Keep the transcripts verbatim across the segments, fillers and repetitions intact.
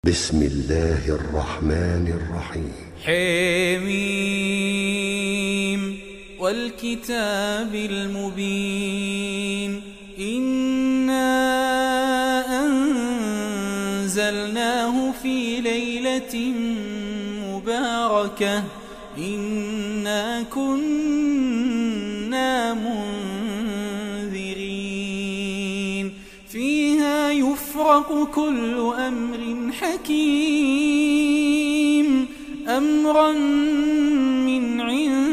بسم الله الرحمن الرحيم. حميم والكتاب المبين إنا أنزلناه في ليلة مباركة إنا كنا منذرين فيها يفرق كل أمر حكيم أمرا من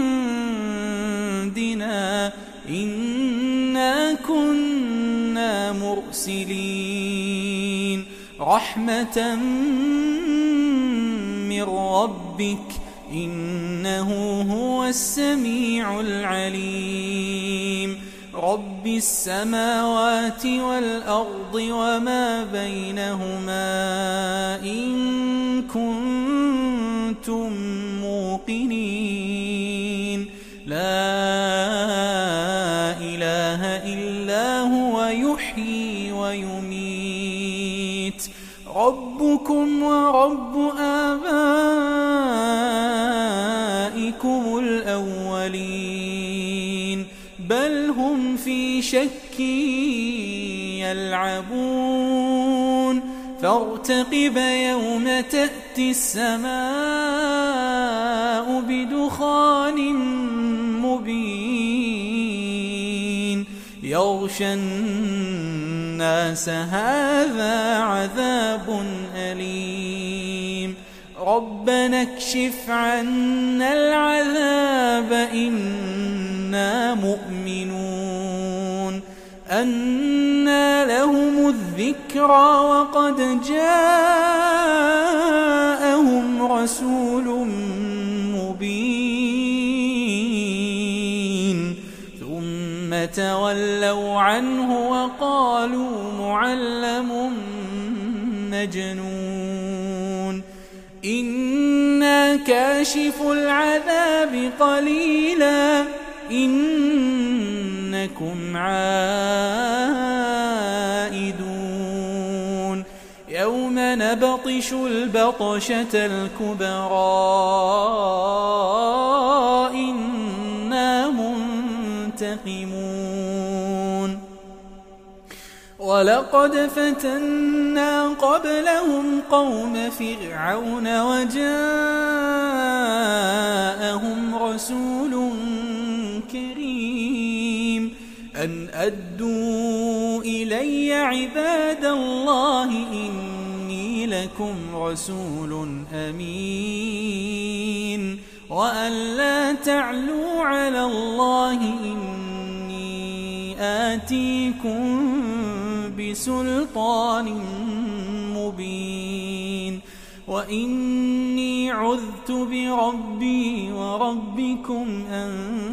عندنا إنا كنا مرسلين رحمة من ربك إنه هو السميع العليم رب السماوات والأرض وما بينهما إن كنتم موقنين لا إله إلا هو يحيي ويميت ربكم ورب آبائكم الأولين بل هم في شك يلعبون فارتقب يوم تأتي السماء بدخان مبين يغشى الناس هذا عذاب أليم ربنا اكشف عنا العذاب إنا مؤمنون أنى لهم الذكرى وقد جاءهم رسول مبين ثم تولوا عنه وقالوا معلم مجنون إنا كاشف العذاب قليلا إنكم عائدون يوم نبطش البطشة الكبرى إنا منتقمون ولقد فتنا قبلهم قوم فرعون وجاءهم رسول كريم أن أدوا إلي عباد الله إني لكم رسول أمين وأن لا تعلوا على الله إني آتيكم بسلطان مبين وإني عذت بربي وربكم أن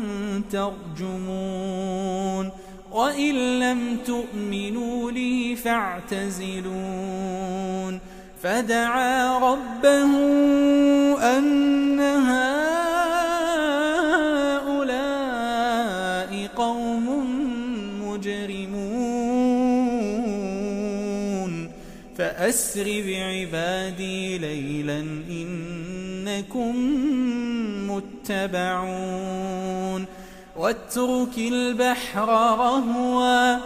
ترجمون وإن لم تؤمنوا لي فاعتزلون فدعا ربه أن هؤلاء قوم مجرمون فأسر بعبادي ليلا إنكم متبعون واترك البحر رهوا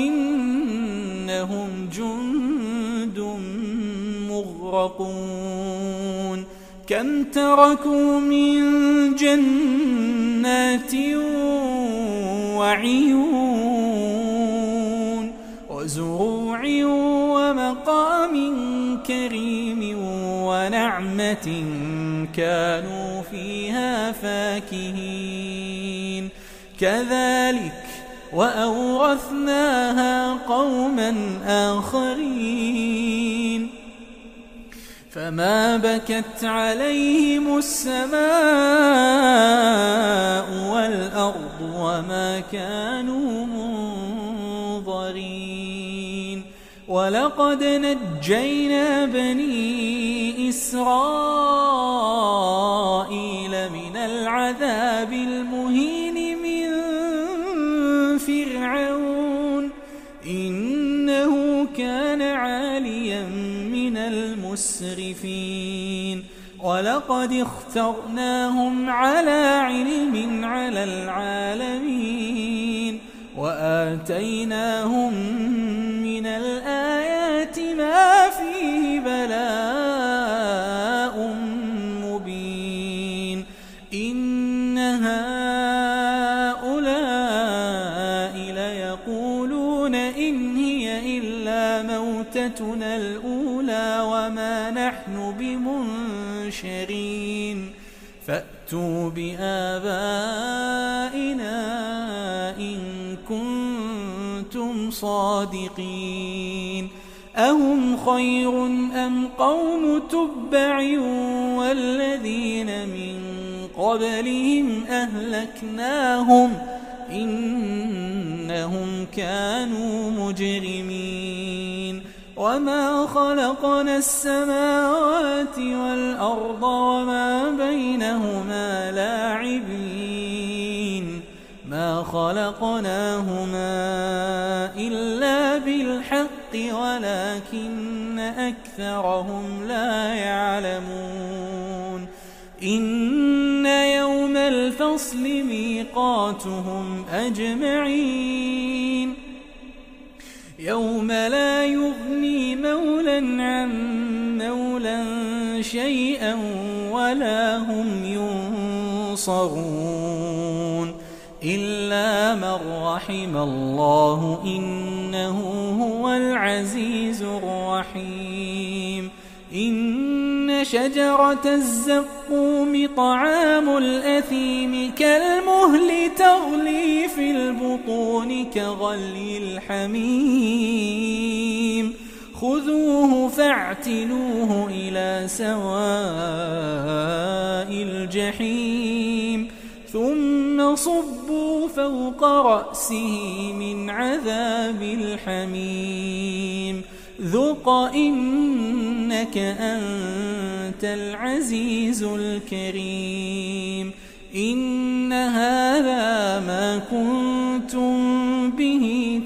إنهم جند مغرقون كم تركوا من جنات وعيون وزروع ومقام كريم ونعمة كانوا فيها فاكهين كذلك وأورثناها قوما آخرين فما بكت عليهم السماء والأرض وما كانوا منظرين ولقد نجينا بني إسرائيل من العذاب المهين من فرعون إنه كان عاليا من المسلمين المسرفين ولقد اخترناهم على علم على العالمين وآتيناهم من الآيات ما فيه بلاء مبين إن هؤلاء ليقولون إن هي إلا موتتنا الأولى وما نحن بمنشرين فأتوا بآبائنا إن كنتم صادقين أهم خير أم قوم تبع والذين من قبلهم أهلكناهم إنهم كانوا مجرمين وما خلقنا السماوات والأرض وما بينهما لاعبين ما خلقناهما إلا بالحق ولكن أكثرهم لا يعلمون إن يوم الفصل ميقاتهم أجمعين يوم لا يغني مولى عن مولى شيئا ولا هم ينصرون إلا من رحم الله إنه هو العزيز الرحيم إن شجرة الزقوم طعام الأثيم كالمهل تغلي في البطون كغلي الحميم خذوه فاعتلوه إلى سواء الجحيم ثم صبوا فوق رأسه من عذاب الحميم ذق إنك أنت العزيز الكريم إن هذا ما كنتم به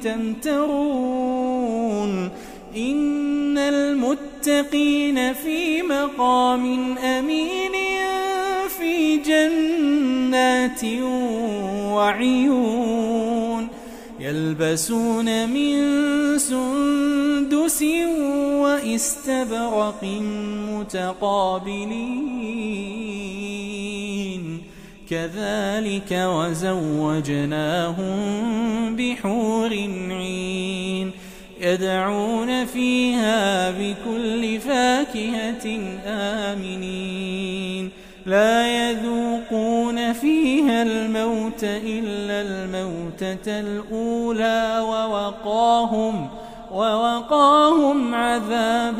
تمترون إن المتقين في مقام أمين في جنات وعيون يلبسون من سندس وإستبرق متقابلين كذلك وزوجناهم بحور عين يدعون فيها بكل فاكهة آمنين لا يذوقون فيها الموت إلا الموتة الأولى ووقاهم ووقاهم عذاب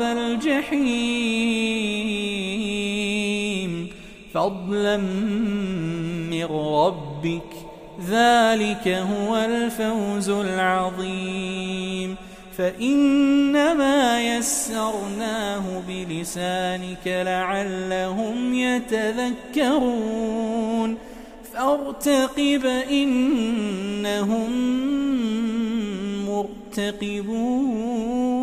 الجحيم فضلا من ربك ذلك هو الفوز العظيم فإنما يسرناه بلسانك لعلهم يتذكرون فارتقب إنهم مرتقبون